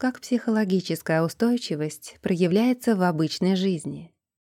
как психологическая устойчивость проявляется в обычной жизни.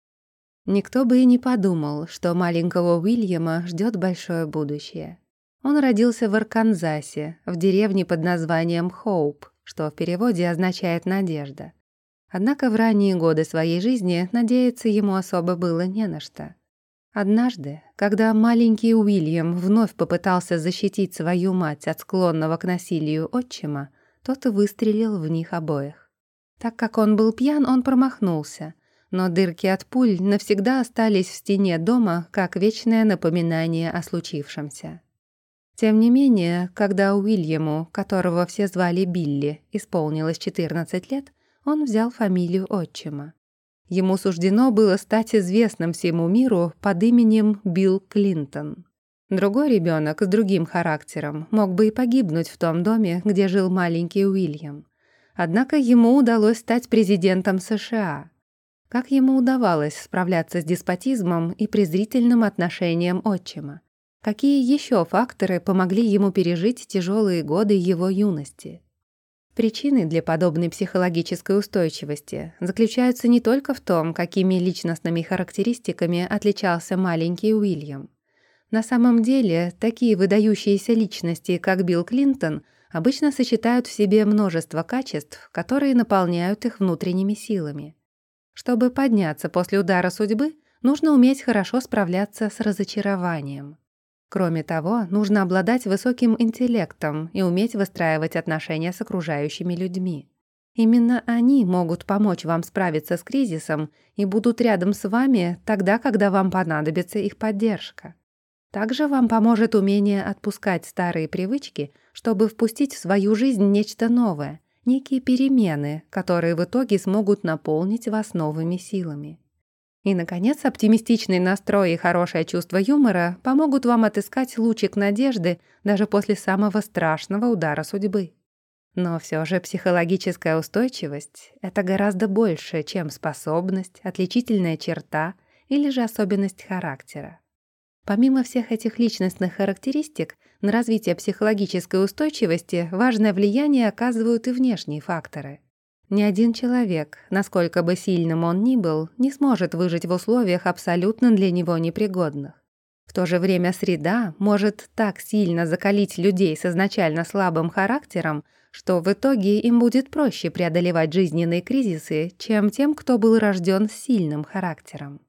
Никто бы и не подумал, что маленького Уильяма ждет большое будущее. Он родился в Арканзасе, в деревне под названием Хоуп, что в переводе означает «надежда». Однако в ранние годы своей жизни надеяться ему особо было не на что. Однажды, когда маленький Уильям вновь попытался защитить свою мать от склонного к насилию отчима, тот и выстрелил в них обоих. Так как он был пьян, он промахнулся, но дырки от пуль навсегда остались в стене дома как вечное напоминание о случившемся. Тем не менее, когда Уильяму, которого все звали Билли, исполнилось 14 лет, он взял фамилию отчима. Ему суждено было стать известным всему миру под именем Билл Клинтон. Другой ребенок с другим характером мог бы и погибнуть в том доме, где жил маленький Уильям. Однако ему удалось стать президентом США. Как ему удавалось справляться с деспотизмом и презрительным отношением отчима? Какие еще факторы помогли ему пережить тяжелые годы его юности? Причины для подобной психологической устойчивости заключаются не только в том, какими личностными характеристиками отличался маленький Уильям. На самом деле, такие выдающиеся личности, как Билл Клинтон, обычно сочетают в себе множество качеств, которые наполняют их внутренними силами. Чтобы подняться после удара судьбы, нужно уметь хорошо справляться с разочарованием. Кроме того, нужно обладать высоким интеллектом и уметь выстраивать отношения с окружающими людьми. Именно они могут помочь вам справиться с кризисом и будут рядом с вами тогда, когда вам понадобится их поддержка. Также вам поможет умение отпускать старые привычки, чтобы впустить в свою жизнь нечто новое, некие перемены, которые в итоге смогут наполнить вас новыми силами. И, наконец, оптимистичный настрой и хорошее чувство юмора помогут вам отыскать лучик надежды даже после самого страшного удара судьбы. Но все же психологическая устойчивость — это гораздо больше, чем способность, отличительная черта или же особенность характера. Помимо всех этих личностных характеристик, на развитие психологической устойчивости важное влияние оказывают и внешние факторы. Ни один человек, насколько бы сильным он ни был, не сможет выжить в условиях абсолютно для него непригодных. В то же время среда может так сильно закалить людей с изначально слабым характером, что в итоге им будет проще преодолевать жизненные кризисы, чем тем, кто был рожден с сильным характером.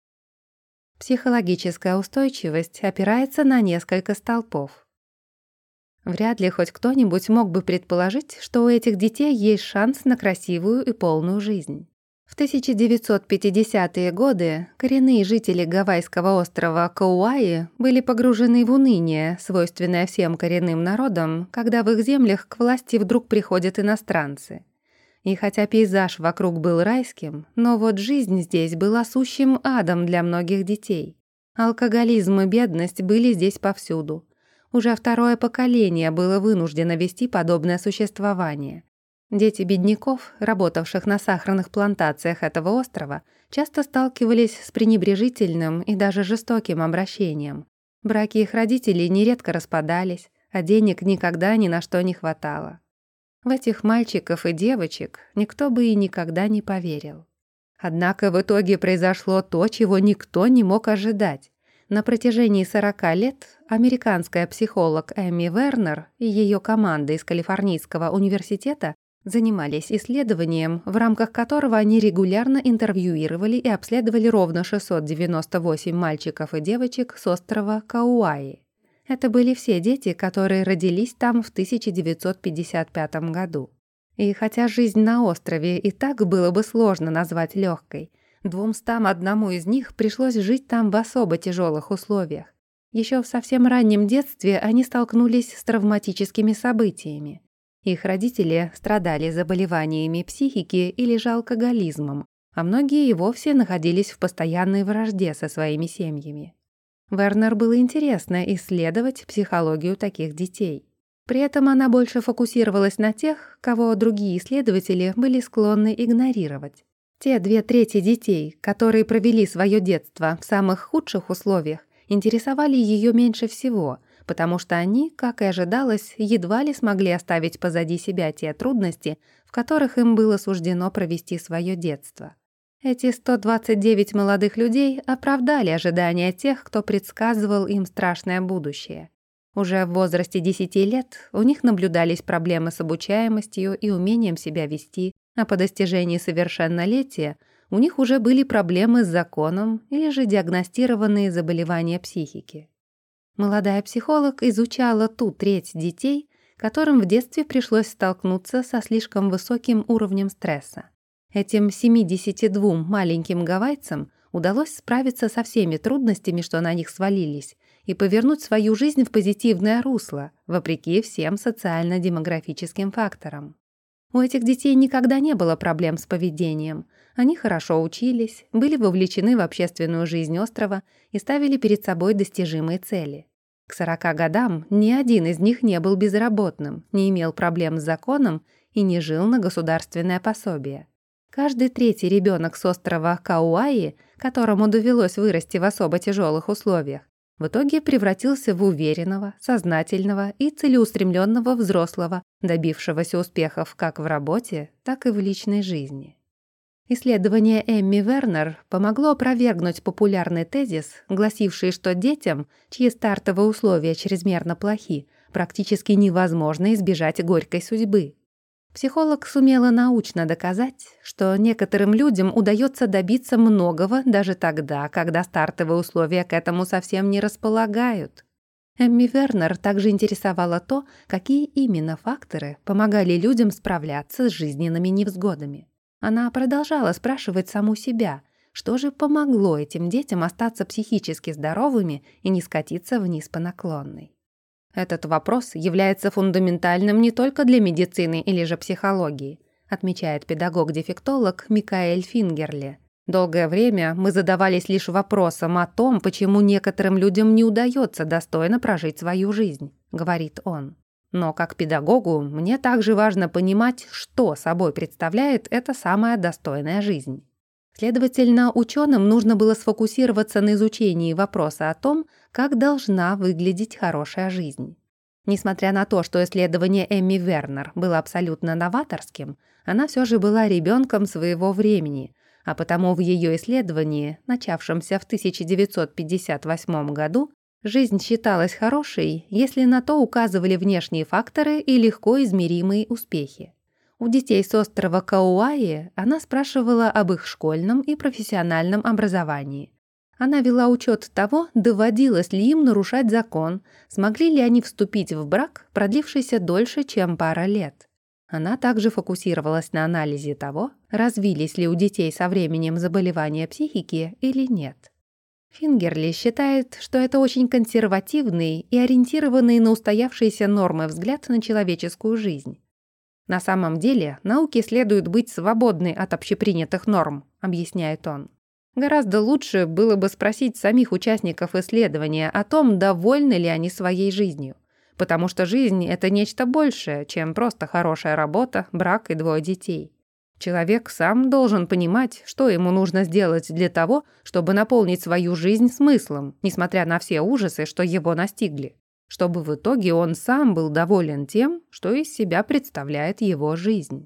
Психологическая устойчивость опирается на несколько столпов. Вряд ли хоть кто-нибудь мог бы предположить, что у этих детей есть шанс на красивую и полную жизнь. В 1950-е годы коренные жители гавайского острова Кауаи были погружены в уныние, свойственное всем коренным народам, когда в их землях к власти вдруг приходят иностранцы. И хотя пейзаж вокруг был райским, но вот жизнь здесь была сущим адом для многих детей. Алкоголизм и бедность были здесь повсюду. Уже второе поколение было вынуждено вести подобное существование. Дети бедняков, работавших на сахарных плантациях этого острова, часто сталкивались с пренебрежительным и даже жестоким обращением. Браки их родителей нередко распадались, а денег никогда ни на что не хватало. В этих мальчиков и девочек никто бы и никогда не поверил. Однако в итоге произошло то, чего никто не мог ожидать. На протяжении 40 лет американская психолог Эми Вернер и ее команда из Калифорнийского университета занимались исследованием, в рамках которого они регулярно интервьюировали и обследовали ровно 698 мальчиков и девочек с острова Кауаи. Это были все дети, которые родились там в 1955 году. И хотя жизнь на острове и так было бы сложно назвать легкой, 201 из них пришлось жить там в особо тяжелых условиях. Еще в совсем раннем детстве они столкнулись с травматическими событиями. Их родители страдали заболеваниями психики или же алкоголизмом, а многие и вовсе находились в постоянной вражде со своими семьями. Вернер было интересно исследовать психологию таких детей. При этом она больше фокусировалась на тех, кого другие исследователи были склонны игнорировать. Те 2/3 детей, которые провели свое детство в самых худших условиях, интересовали ее меньше всего, потому что они, как и ожидалось, едва ли смогли оставить позади себя те трудности, в которых им было суждено провести свое детство. Эти 129 молодых людей оправдали ожидания тех, кто предсказывал им страшное будущее. Уже в возрасте 10 лет у них наблюдались проблемы с обучаемостью и умением себя вести, а по достижении совершеннолетия у них уже были проблемы с законом или же диагностированные заболевания психики. Молодая психолог изучала ту треть детей, которым в детстве пришлось столкнуться со слишком высоким уровнем стресса. Этим 72 маленьким гавайцам удалось справиться со всеми трудностями, что на них свалились, и повернуть свою жизнь в позитивное русло, вопреки всем социально-демографическим факторам. У этих детей никогда не было проблем с поведением. Они хорошо учились, были вовлечены в общественную жизнь острова и ставили перед собой достижимые цели. К 40 годам ни один из них не был безработным, не имел проблем с законом и не жил на государственное пособие. Каждый третий ребенок с острова Кауаи, которому довелось вырасти в особо тяжелых условиях, в итоге превратился в уверенного, сознательного и целеустремленного взрослого, добившегося успехов как в работе, так и в личной жизни. Исследование Эмми Вернер помогло опровергнуть популярный тезис, гласивший, что детям, чьи стартовые условия чрезмерно плохи, практически невозможно избежать горькой судьбы. Психолог сумела научно доказать, что некоторым людям удается добиться многого даже тогда, когда стартовые условия к этому совсем не располагают. Эмми Вернер также интересовало то, какие именно факторы помогали людям справляться с жизненными невзгодами. Она продолжала спрашивать саму себя, что же помогло этим детям остаться психически здоровыми и не скатиться вниз по наклонной. Этот вопрос является фундаментальным не только для медицины или же психологии, отмечает педагог-дефектолог Микаэль Фингерли. Долгое время мы задавались лишь вопросом о том, почему некоторым людям не удается достойно прожить свою жизнь, говорит он. Но как педагогу мне также важно понимать, что собой представляет эта самая достойная жизнь. Следовательно, ученым нужно было сфокусироваться на изучении вопроса о том, как должна выглядеть хорошая жизнь. Несмотря на то, что исследование Эмми Вернер было абсолютно новаторским, она все же была ребенком своего времени, а потому в ее исследовании, начавшемся в 1958 году, жизнь считалась хорошей, если на то указывали внешние факторы и легко измеримые успехи. У детей с острова Кауаи она спрашивала об их школьном и профессиональном образовании. Она вела учет того, доводилось ли им нарушать закон, смогли ли они вступить в брак, продлившийся дольше, чем пара лет. Она также фокусировалась на анализе того, развились ли у детей со временем заболевания психики или нет. Фингерли считает, что это очень консервативный и ориентированный на устоявшиеся нормы взгляд на человеческую жизнь. На самом деле, науке следует быть свободной от общепринятых норм, объясняет он. Гораздо лучше было бы спросить самих участников исследования о том, довольны ли они своей жизнью. Потому что жизнь — это нечто большее, чем просто хорошая работа, брак и 2 детей. Человек сам должен понимать, что ему нужно сделать для того, чтобы наполнить свою жизнь смыслом, несмотря на все ужасы, что его настигли, чтобы в итоге он сам был доволен тем, что из себя представляет его жизнь.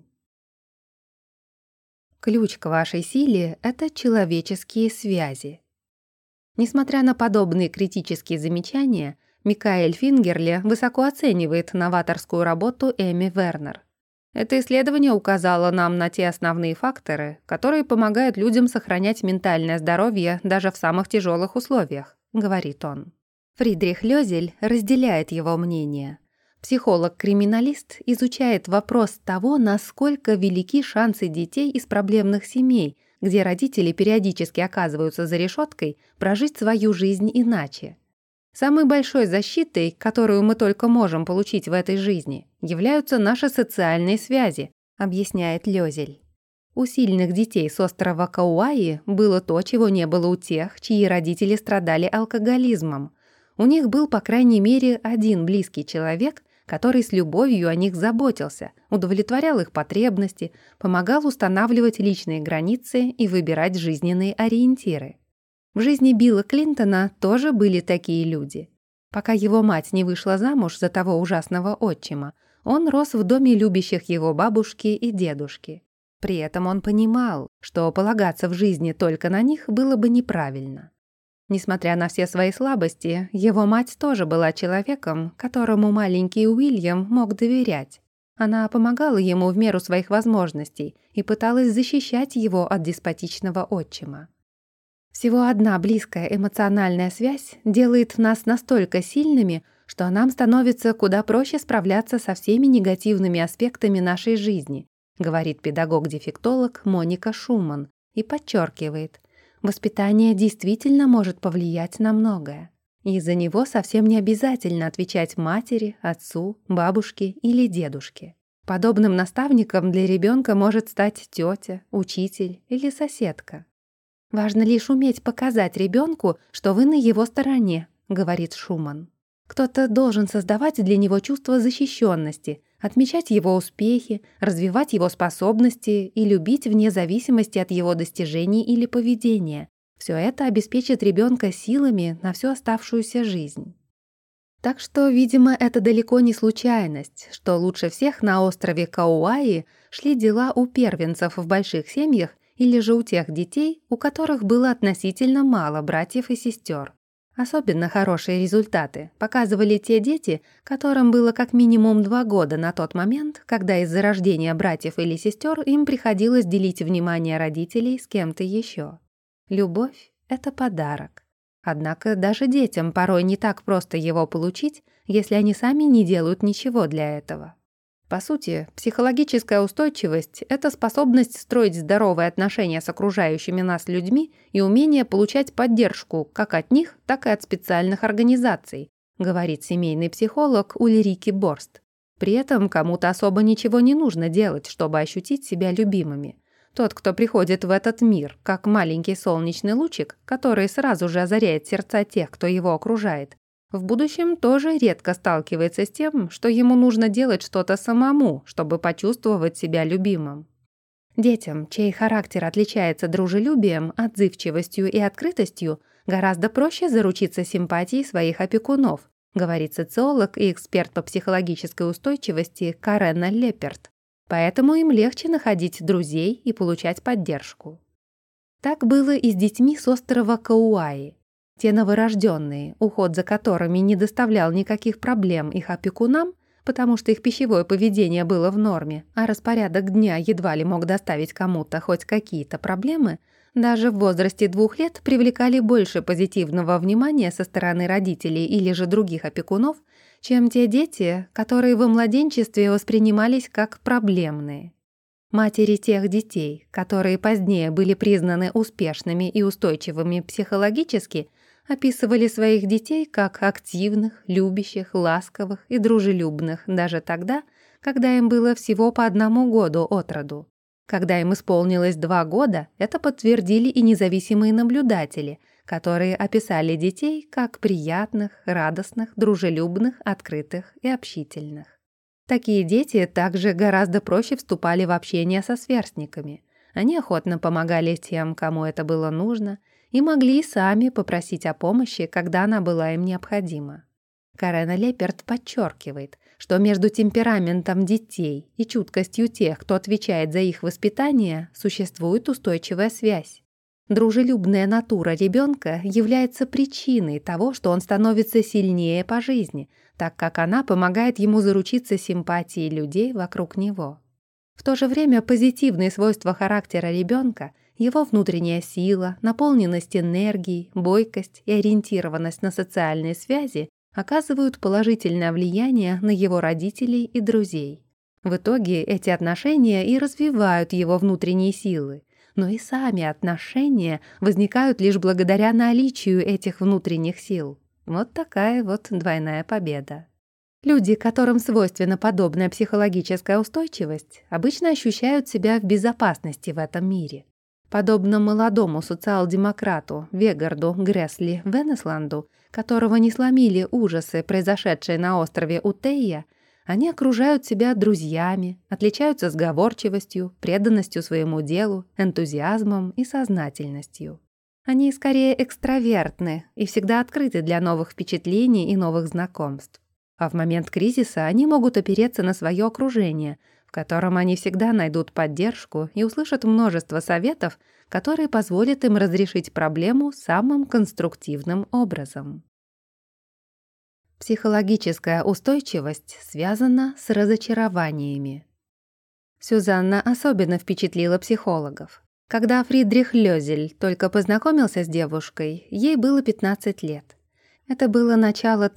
Ключ к вашей силе — это человеческие связи. Несмотря на подобные критические замечания, Микаэль Фингерли высоко оценивает новаторскую работу Эмми Вернер. Это исследование указало нам на те основные факторы, которые помогают людям сохранять ментальное здоровье даже в самых тяжелых условиях, говорит он. Фридрих Лёзель разделяет его мнение. Психолог-криминалист изучает вопрос того, насколько велики шансы детей из проблемных семей, где родители периодически оказываются за решеткой, прожить свою жизнь иначе. Самой большой защитой, которую мы только можем получить в этой жизни, являются наши социальные связи, объясняет Лёзель. У сильных детей с острова Кауаи было то, чего не было у тех, чьи родители страдали алкоголизмом. У них был, по крайней мере, один близкий человек, который с любовью о них заботился, удовлетворял их потребности, помогал устанавливать личные границы и выбирать жизненные ориентиры. В жизни Билла Клинтона тоже были такие люди. Пока его мать не вышла замуж за того ужасного отчима, он рос в доме любящих его бабушки и дедушки. При этом он понимал, что полагаться в жизни только на них было бы неправильно. Несмотря на все свои слабости, его мать тоже была человеком, которому маленький Уильям мог доверять. Она помогала ему в меру своих возможностей и пыталась защищать его от деспотичного отчима. Всего одна близкая эмоциональная связь делает нас настолько сильными, что нам становится куда проще справляться со всеми негативными аспектами нашей жизни, говорит педагог-дефектолог Моника Шуман и подчеркивает, воспитание действительно может повлиять на многое. И за него совсем не обязательно отвечать матери, отцу, бабушке или дедушке. Подобным наставником для ребенка может стать тетя, учитель или соседка. «Важно лишь уметь показать ребенку, что вы на его стороне», — говорит Шуман. «Кто-то должен создавать для него чувство защищенности, отмечать его успехи, развивать его способности и любить вне зависимости от его достижений или поведения. Все это обеспечит ребенка силами на всю оставшуюся жизнь». Так что, видимо, это далеко не случайность, что лучше всех на острове Кауаи шли дела у первенцев в больших семьях или же у тех детей, у которых было относительно мало братьев и сестер. Особенно хорошие результаты показывали те дети, которым было как минимум 2 года на тот момент, когда из-за рождения братьев или сестер им приходилось делить внимание родителей с кем-то еще. Любовь — это подарок. Однако даже детям порой не так просто его получить, если они сами не делают ничего для этого. По сути, психологическая устойчивость — это способность строить здоровые отношения с окружающими нас людьми и умение получать поддержку как от них, так и от специальных организаций, говорит семейный психолог Ульрике Борст. При этом кому-то особо ничего не нужно делать, чтобы ощутить себя любимыми. Тот, кто приходит в этот мир, как маленький солнечный лучик, который сразу же озаряет сердца тех, кто его окружает, в будущем тоже редко сталкивается с тем, что ему нужно делать что-то самому, чтобы почувствовать себя любимым. Детям, чей характер отличается дружелюбием, отзывчивостью и открытостью, гораздо проще заручиться симпатией своих опекунов, говорит социолог и эксперт по психологической устойчивости Карена Лепперт. Поэтому им легче находить друзей и получать поддержку. Так было и с детьми с острова Кауаи. Те новорожденные, уход за которыми не доставлял никаких проблем их опекунам, потому что их пищевое поведение было в норме, а распорядок дня едва ли мог доставить кому-то хоть какие-то проблемы, даже в возрасте 2 лет привлекали больше позитивного внимания со стороны родителей или же других опекунов, чем те дети, которые во младенчестве воспринимались как проблемные. Матери тех детей, которые позднее были признаны успешными и устойчивыми психологически, описывали своих детей как активных, любящих, ласковых и дружелюбных даже тогда, когда им было всего по 1 году от роду. Когда им исполнилось 2 года, это подтвердили и независимые наблюдатели, которые описали детей как приятных, радостных, дружелюбных, открытых и общительных. Такие дети также гораздо проще вступали в общение со сверстниками. Они охотно помогали тем, кому это было нужно, и могли сами попросить о помощи, когда она была им необходима. Карена Лепперт подчеркивает, что между темпераментом детей и чуткостью тех, кто отвечает за их воспитание, существует устойчивая связь. Дружелюбная натура ребенка является причиной того, что он становится сильнее по жизни, так как она помогает ему заручиться симпатией людей вокруг него. В то же время позитивные свойства характера ребенка, его внутренняя сила, наполненность энергией, бойкость и ориентированность на социальные связи оказывают положительное влияние на его родителей и друзей. В итоге эти отношения и развивают его внутренние силы, но и сами отношения возникают лишь благодаря наличию этих внутренних сил. Вот такая вот двойная победа. Люди, которым свойственна подобная психологическая устойчивость, обычно ощущают себя в безопасности в этом мире. Подобно молодому социал-демократу Вегарду Гресли Венесланду, которого не сломили ужасы, произошедшие на острове Утея, они окружают себя друзьями, отличаются сговорчивостью, преданностью своему делу, энтузиазмом и сознательностью. Они скорее экстравертны и всегда открыты для новых впечатлений и новых знакомств. А в момент кризиса они могут опереться на свое окружение, в котором они всегда найдут поддержку и услышат множество советов, которые позволят им разрешить проблему самым конструктивным образом. Психологическая устойчивость связана с разочарованиями. Сюзанна особенно впечатлила психологов. Когда Фридрих Лёзель только познакомился с девушкой, ей было 15 лет. Это было начало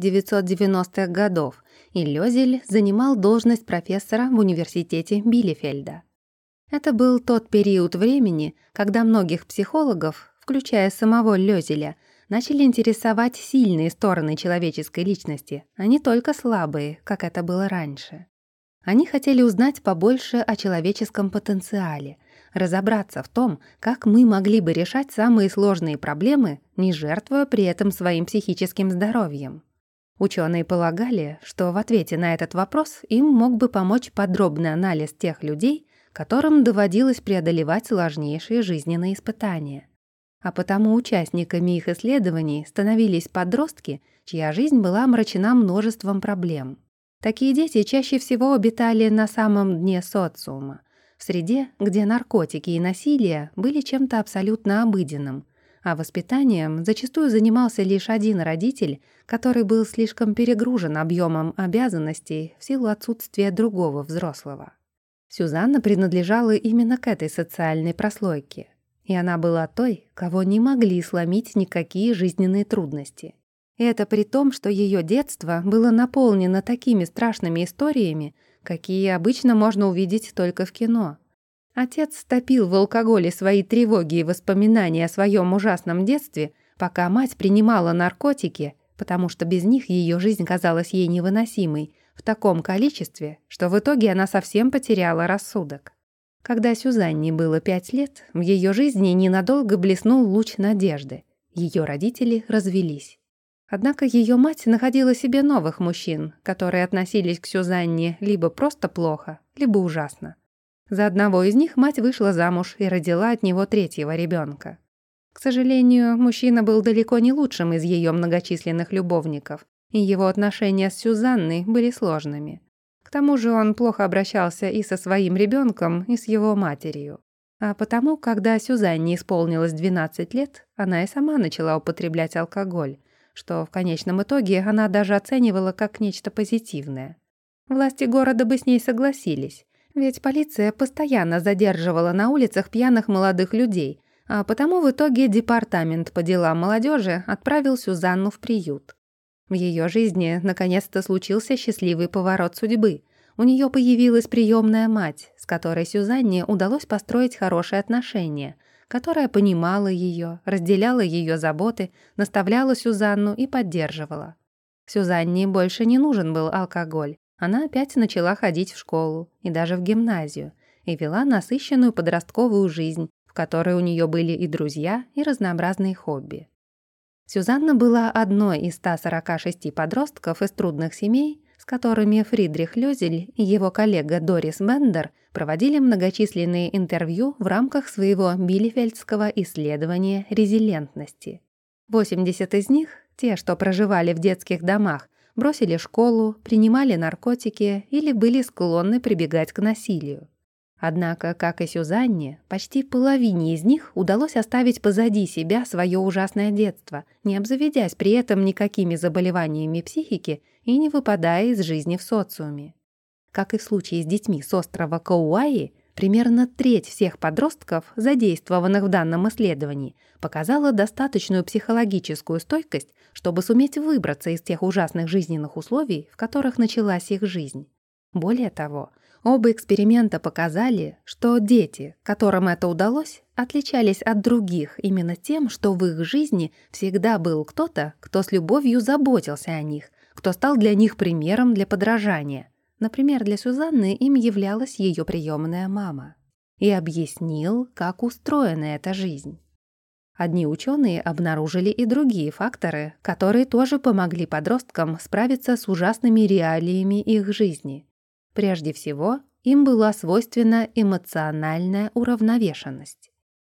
1990-х годов, и Лёзель занимал должность профессора в университете Билефельда. Это был тот период времени, когда многих психологов, включая самого Лёзеля, начали интересовать сильные стороны человеческой личности, а не только слабые, как это было раньше. Они хотели узнать побольше о человеческом потенциале, разобраться в том, как мы могли бы решать самые сложные проблемы, не жертвуя при этом своим психическим здоровьем. Ученые полагали, что в ответе на этот вопрос им мог бы помочь подробный анализ тех людей, которым доводилось преодолевать сложнейшие жизненные испытания. А потому участниками их исследований становились подростки, чья жизнь была омрачена множеством проблем. Такие дети чаще всего обитали на самом дне социума, в среде, где наркотики и насилие были чем-то абсолютно обыденным, а воспитанием зачастую занимался лишь один родитель, который был слишком перегружен объемом обязанностей в силу отсутствия другого взрослого. Сюзанна принадлежала именно к этой социальной прослойке, и она была той, кого не могли сломить никакие жизненные трудности. И это при том, что ее детство было наполнено такими страшными историями, какие обычно можно увидеть только в кино. Отец топил в алкоголе свои тревоги и воспоминания о своем ужасном детстве, пока мать принимала наркотики, потому что без них ее жизнь казалась ей невыносимой, в таком количестве, что в итоге она совсем потеряла рассудок. Когда Сюзанне было 5 лет, в ее жизни ненадолго блеснул луч надежды. Ее родители развелись. Однако ее мать находила себе новых мужчин, которые относились к Сюзанне либо просто плохо, либо ужасно. За одного из них мать вышла замуж и родила от него 3-го ребенка. К сожалению, мужчина был далеко не лучшим из ее многочисленных любовников, и его отношения с Сюзанной были сложными. К тому же он плохо обращался и со своим ребенком, и с его матерью. А потому, когда Сюзанне исполнилось 12 лет, она и сама начала употреблять алкоголь, что в конечном итоге она даже оценивала как нечто позитивное. Власти города бы с ней согласились, ведь полиция постоянно задерживала на улицах пьяных молодых людей, а потому в итоге департамент по делам молодежи отправил Сюзанну в приют. В ее жизни наконец-то случился счастливый поворот судьбы. У нее появилась приемная мать, с которой Сюзанне удалось построить хорошие отношения, которая понимала ее, разделяла ее заботы, наставляла Сюзанну и поддерживала. Сюзанне больше не нужен был алкоголь. Она опять начала ходить в школу и даже в гимназию и вела насыщенную подростковую жизнь, в которой у нее были и друзья, и разнообразные хобби. Сюзанна была одной из 146 подростков из трудных семей, с которыми Фридрих Лёзель и его коллега Дорис Бендер проводили многочисленные интервью в рамках своего билефельдского исследования резилентности. 80 из них, те, что проживали в детских домах, бросили школу, принимали наркотики или были склонны прибегать к насилию. Однако, как и Сюзанне, почти половине из них удалось оставить позади себя свое ужасное детство, не обзаведясь при этом никакими заболеваниями психики и не выпадая из жизни в социуме. Как и в случае с детьми с острова Кауаи, примерно треть всех подростков, задействованных в данном исследовании, показала достаточную психологическую стойкость, чтобы суметь выбраться из тех ужасных жизненных условий, в которых началась их жизнь. Более того, оба эксперимента показали, что дети, которым это удалось, отличались от других именно тем, что в их жизни всегда был кто-то, кто с любовью заботился о них, кто стал для них примером для подражания. Например, для Сюзанны им являлась ее приемная мама. И объяснил, как устроена эта жизнь. Одни ученые обнаружили и другие факторы, которые тоже помогли подросткам справиться с ужасными реалиями их жизни. Прежде всего, им была свойственна эмоциональная уравновешенность.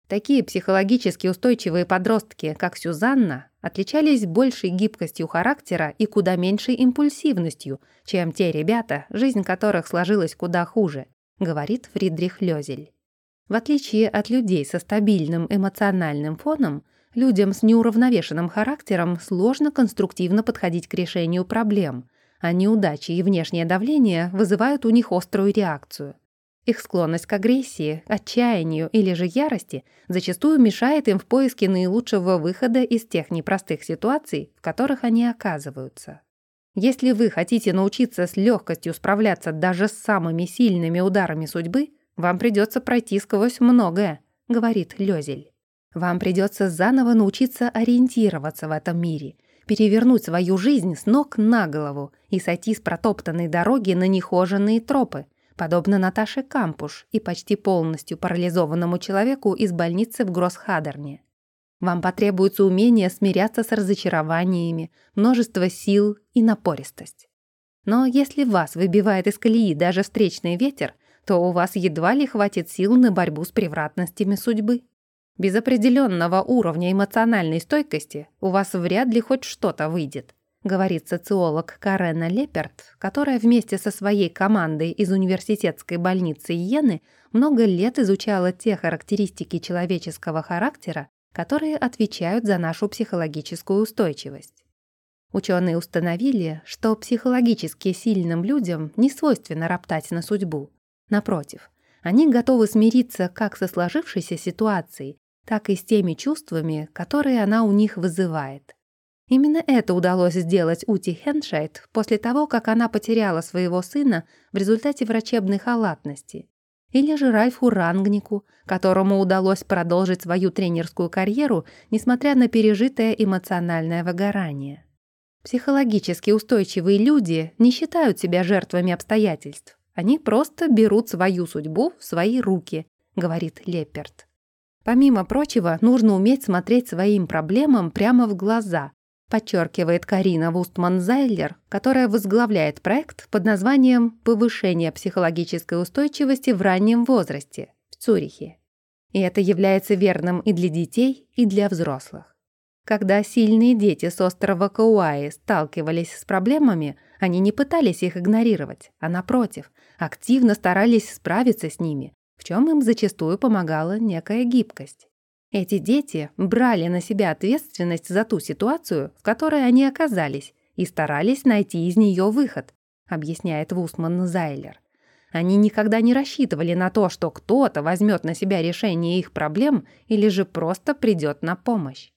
Такие психологически устойчивые подростки, как Сюзанна, отличались большей гибкостью характера и куда меньшей импульсивностью, чем те ребята, жизнь которых сложилась куда хуже, говорит Фридрих Лёзель. В отличие от людей со стабильным эмоциональным фоном, людям с неуравновешенным характером сложно конструктивно подходить к решению проблем, а неудачи и внешнее давление вызывают у них острую реакцию. Их склонность к агрессии, отчаянию или же ярости зачастую мешает им в поиске наилучшего выхода из тех непростых ситуаций, в которых они оказываются. Если вы хотите научиться с легкостью справляться даже с самыми сильными ударами судьбы, вам придется пройти сквозь многое, говорит Лёзель. Вам придется заново научиться ориентироваться в этом мире, перевернуть свою жизнь с ног на голову и сойти с протоптанной дороги на нехоженные тропы, подобно Наташе Кампуш и почти полностью парализованному человеку из больницы в Гроссхадерне. Вам потребуется умение смиряться с разочарованиями, множество сил и напористость. Но если вас выбивает из колеи даже встречный ветер, то у вас едва ли хватит сил на борьбу с превратностями судьбы. Без определенного уровня эмоциональной стойкости у вас вряд ли хоть что-то выйдет, говорит социолог Карена Леперт, которая вместе со своей командой из университетской больницы Йены много лет изучала те характеристики человеческого характера, которые отвечают за нашу психологическую устойчивость. Ученые установили, что психологически сильным людям не свойственно роптать на судьбу. Напротив, они готовы смириться как со сложившейся ситуацией, так и с теми чувствами, которые она у них вызывает. Именно это удалось сделать Ути Хеншайд после того, как она потеряла своего сына в результате врачебной халатности. Или же Ральфу Рангнику, которому удалось продолжить свою тренерскую карьеру, несмотря на пережитое эмоциональное выгорание. Психологически устойчивые люди не считают себя жертвами обстоятельств. Они просто берут свою судьбу в свои руки, говорит Леперт. Помимо прочего, нужно уметь смотреть своим проблемам прямо в глаза, подчеркивает Карина Вустман-Зайлер, которая возглавляет проект под названием «Повышение психологической устойчивости в раннем возрасте» в Цюрихе. И это является верным и для детей, и для взрослых. Когда сильные дети с острова Кауаи сталкивались с проблемами, они не пытались их игнорировать, а напротив, активно старались справиться с ними, в чем им зачастую помогала некая гибкость. Эти дети брали на себя ответственность за ту ситуацию, в которой они оказались, и старались найти из нее выход, объясняет Вустман-Зайлер. Они никогда не рассчитывали на то, что кто-то возьмет на себя решение их проблем или же просто придет на помощь.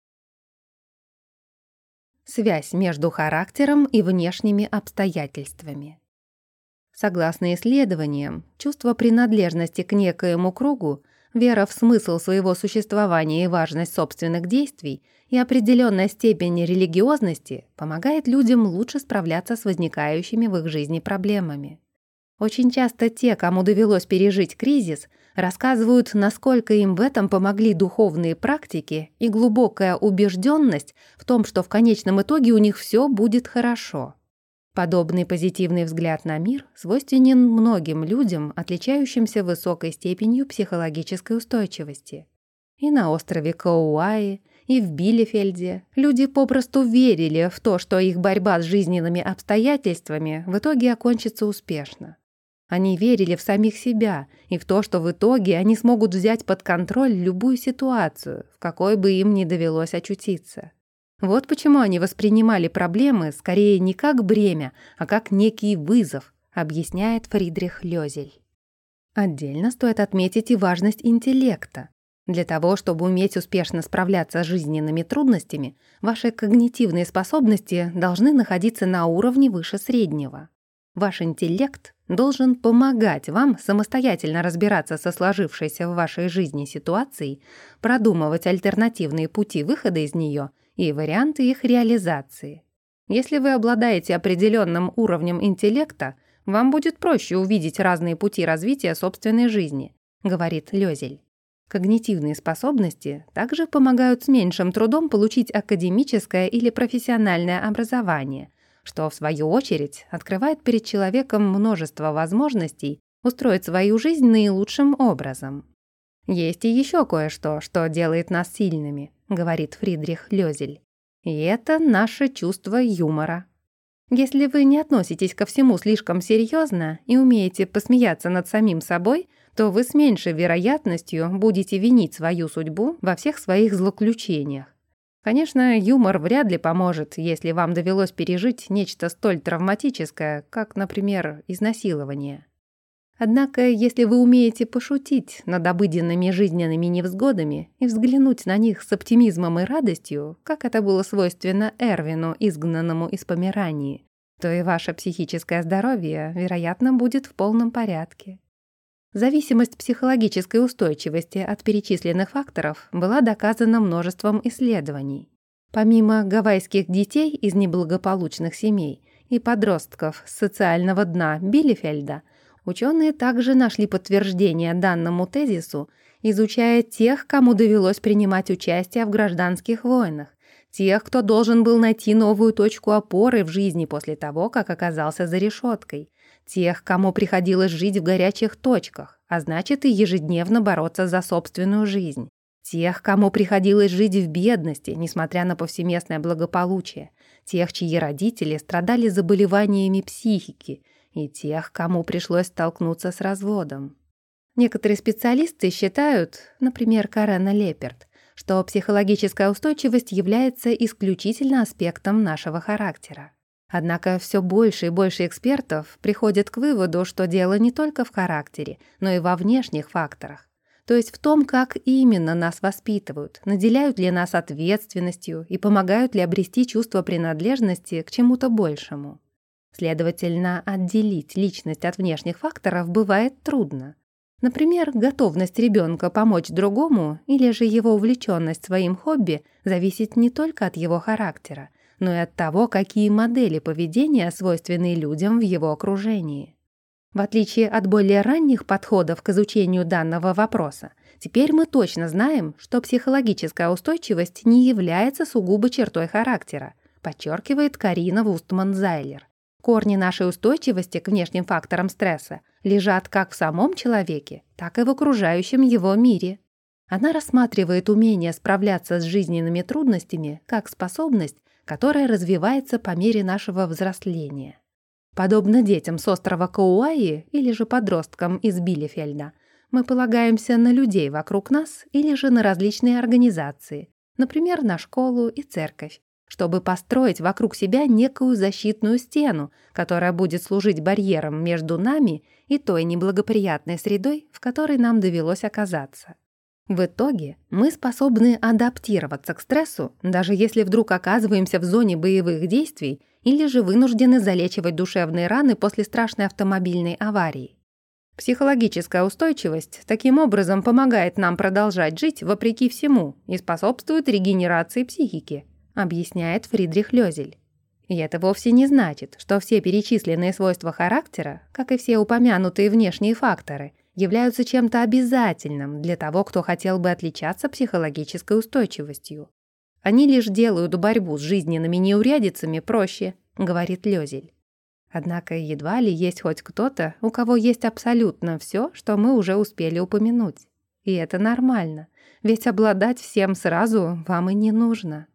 Связь между характером и внешними обстоятельствами. Согласно исследованиям, чувство принадлежности к некоему кругу, вера в смысл своего существования и важность собственных действий и определенная степень религиозности помогает людям лучше справляться с возникающими в их жизни проблемами. Очень часто те, кому довелось пережить кризис, рассказывают, насколько им в этом помогли духовные практики и глубокая убежденность в том, что в конечном итоге у них все будет хорошо. Подобный позитивный взгляд на мир свойственен многим людям, отличающимся высокой степенью психологической устойчивости. И на острове Кауаи, и в Билефельде люди попросту верили в то, что их борьба с жизненными обстоятельствами в итоге окончится успешно. Они верили в самих себя и в то, что в итоге они смогут взять под контроль любую ситуацию, в какой бы им ни довелось очутиться. Вот почему они воспринимали проблемы скорее не как бремя, а как некий вызов, объясняет Фридрих Лёзель. Отдельно стоит отметить и важность интеллекта. Для того, чтобы уметь успешно справляться с жизненными трудностями, ваши когнитивные способности должны находиться на уровне выше среднего. Ваш интеллект должен помогать вам самостоятельно разбираться со сложившейся в вашей жизни ситуацией, продумывать альтернативные пути выхода из нее и варианты их реализации. Если вы обладаете определенным уровнем интеллекта, вам будет проще увидеть разные пути развития собственной жизни, говорит Лёзель. Когнитивные способности также помогают с меньшим трудом получить академическое или профессиональное образование, что, в свою очередь, открывает перед человеком множество возможностей устроить свою жизнь наилучшим образом. «Есть и еще кое-что, что делает нас сильными», — говорит Фридрих Лёзель. «И это наше чувство юмора». Если вы не относитесь ко всему слишком серьезно и умеете посмеяться над самим собой, то вы с меньшей вероятностью будете винить свою судьбу во всех своих злоключениях. Конечно, юмор вряд ли поможет, если вам довелось пережить нечто столь травматическое, как, например, изнасилование. Однако, если вы умеете пошутить над обыденными жизненными невзгодами и взглянуть на них с оптимизмом и радостью, как это было свойственно Эрвину, изгнанному из Померании, то и ваше психическое здоровье, вероятно, будет в полном порядке. Зависимость психологической устойчивости от перечисленных факторов была доказана множеством исследований. Помимо гавайских детей из неблагополучных семей и подростков с социального дна Билефельда, ученые также нашли подтверждение данному тезису, изучая тех, кому довелось принимать участие в гражданских войнах, тех, кто должен был найти новую точку опоры в жизни после того, как оказался за решеткой, тех, кому приходилось жить в горячих точках, а значит и ежедневно бороться за собственную жизнь, тех, кому приходилось жить в бедности, несмотря на повсеместное благополучие, тех, чьи родители страдали заболеваниями психики, и тех, кому пришлось столкнуться с разводом. Некоторые специалисты считают, например, Карена Леперт, что психологическая устойчивость является исключительно аспектом нашего характера. Однако все больше и больше экспертов приходят к выводу, что дело не только в характере, но и во внешних факторах. То есть в том, как именно нас воспитывают, наделяют ли нас ответственностью и помогают ли обрести чувство принадлежности к чему-то большему. Следовательно, отделить личность от внешних факторов бывает трудно. Например, готовность ребенка помочь другому или же его увлеченность своим хобби зависит не только от его характера, но и от того, какие модели поведения свойственны людям в его окружении. В отличие от более ранних подходов к изучению данного вопроса, теперь мы точно знаем, что психологическая устойчивость не является сугубо чертой характера, подчеркивает Карина Вустман-Зайлер. Корни нашей устойчивости к внешним факторам стресса лежат как в самом человеке, так и в окружающем его мире. Она рассматривает умение справляться с жизненными трудностями как способность, которая развивается по мере нашего взросления. Подобно детям с острова Кауаи или же подросткам из Билефельда, мы полагаемся на людей вокруг нас или же на различные организации, например, на школу и церковь, чтобы построить вокруг себя некую защитную стену, которая будет служить барьером между нами и той неблагоприятной средой, в которой нам довелось оказаться. В итоге мы способны адаптироваться к стрессу, даже если вдруг оказываемся в зоне боевых действий или же вынуждены залечивать душевные раны после страшной автомобильной аварии. Психологическая устойчивость таким образом помогает нам продолжать жить вопреки всему и способствует регенерации психики, объясняет Фридрих Лёзель. И это вовсе не значит, что все перечисленные свойства характера, как и все упомянутые внешние факторы, являются чем-то обязательным для того, кто хотел бы отличаться психологической устойчивостью. Они лишь делают борьбу с жизненными неурядицами проще, говорит Лёзель. Однако едва ли есть хоть кто-то, у кого есть абсолютно все, что мы уже успели упомянуть. И это нормально, ведь обладать всем сразу вам и не нужно.